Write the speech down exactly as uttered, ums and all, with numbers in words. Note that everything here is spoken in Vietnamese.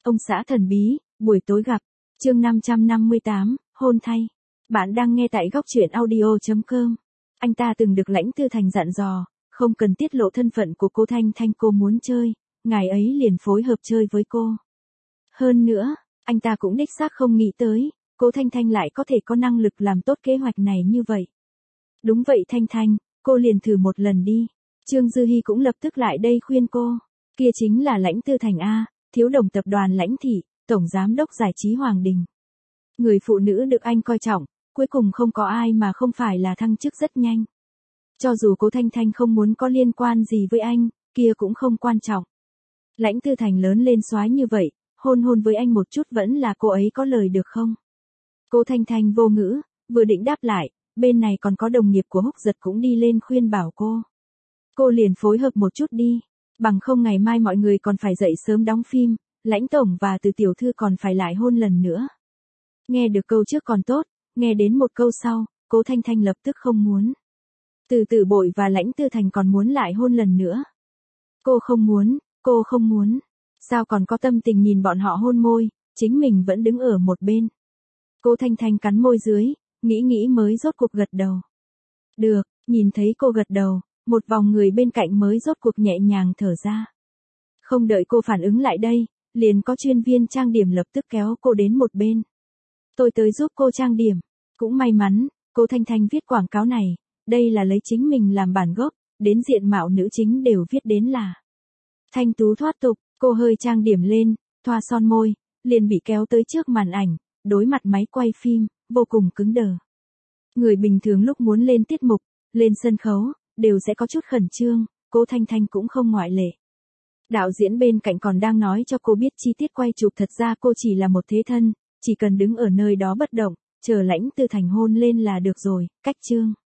Ông xã thần bí, buổi tối gặp, chương năm trăm năm mươi tám, hôn thay. Bạn đang nghe tại góc truyện audio chấm com. Anh ta từng được Lãnh Tư Thành dặn dò, không cần tiết lộ thân phận của cô Thanh Thanh, cô muốn chơi, ngài ấy liền phối hợp chơi với cô. Hơn nữa, anh ta cũng đích xác không nghĩ tới, cô Thanh Thanh lại có thể có năng lực làm tốt kế hoạch này như vậy. Đúng vậy Thanh Thanh, cô liền thử một lần đi. Trương Dư Hi cũng lập tức lại đây khuyên cô. Kia chính là Lãnh Tư Thành A, thiếu đồng tập đoàn Lãnh Thị, tổng giám đốc giải trí Hoàng Đình. Người phụ nữ được anh coi trọng, cuối cùng không có ai mà không phải là thăng chức rất nhanh. Cho dù cô Thanh Thanh không muốn có liên quan gì với anh, kia cũng không quan trọng. Lãnh Tư Thành lớn lên soái như vậy, hôn hôn với anh một chút vẫn là cô ấy có lời được không? Cô Thanh Thanh vô ngữ, vừa định đáp lại, bên này còn có đồng nghiệp của Húc Giật cũng đi lên khuyên bảo cô. Cô liền phối hợp một chút đi, bằng không ngày mai mọi người còn phải dậy sớm đóng phim, Lãnh tổng và Từ tiểu thư còn phải lại hôn lần nữa. Nghe được câu trước còn tốt, nghe đến một câu sau, cô Thanh Thanh lập tức không muốn. Từ Tử Bội và Lãnh Tư Thành còn muốn lại hôn lần nữa. Cô không muốn, cô không muốn. Sao còn có tâm tình nhìn bọn họ hôn môi, chính mình vẫn đứng ở một bên. Cô Thanh Thanh cắn môi dưới, nghĩ nghĩ mới rốt cuộc gật đầu. Được, nhìn thấy cô gật đầu, một vòng người bên cạnh mới rốt cuộc nhẹ nhàng thở ra. Không đợi cô phản ứng lại đây, liền có chuyên viên trang điểm lập tức kéo cô đến một bên. Tôi tới giúp cô trang điểm. Cũng may mắn, cô Thanh Thanh viết quảng cáo này, đây là lấy chính mình làm bản gốc, đến diện mạo nữ chính đều viết đến là thanh tú thoát tục. Cô hơi trang điểm lên, thoa son môi, liền bị kéo tới trước màn ảnh, đối mặt máy quay phim, vô cùng cứng đờ. Người bình thường lúc muốn lên tiết mục, lên sân khấu, đều sẽ có chút khẩn trương, cô Thanh Thanh cũng không ngoại lệ. Đạo diễn bên cạnh còn đang nói cho cô biết chi tiết quay chụp, thật ra cô chỉ là một thế thân, chỉ cần đứng ở nơi đó bất động, chờ Lãnh Tư Thành hôn lên là được rồi, cách chương.